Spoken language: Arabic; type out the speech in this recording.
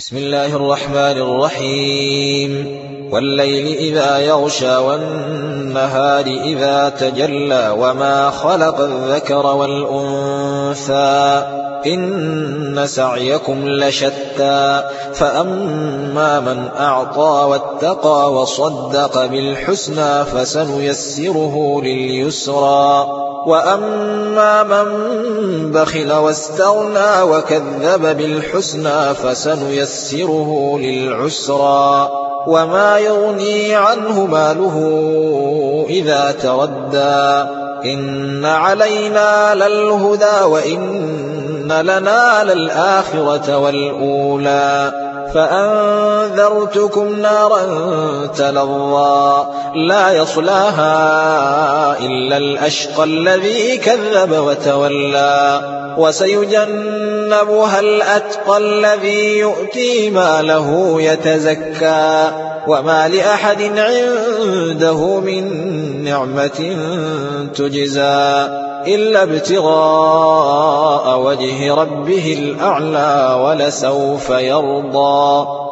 بسم الله الرحمن الرحيم والليل إذا يغشى والنهار إذا تجلى وما خلق الذكر والأنثى إن سعيكم لشتى فأما من أعطى واتقى وصدق بالحسنى فسنيسره لليسرى وأما من بخل واستغنى وكذب بالحسنى فسنيسره للعسرى وما يغني عنه ماله إذا تردى إن علينا للهدى وإن لنا للآخرة والأولى فأنذرتكم نارا تلظى لا يصلاها إلا الأشقى الذي كذب وتولى وسيجنبها الأتقى الذي يؤتي ماله يتزكى وما لأحد عنده من نعمة تجزى إلا ابتغاء وجه ربه الأعلى ولسوف يرضى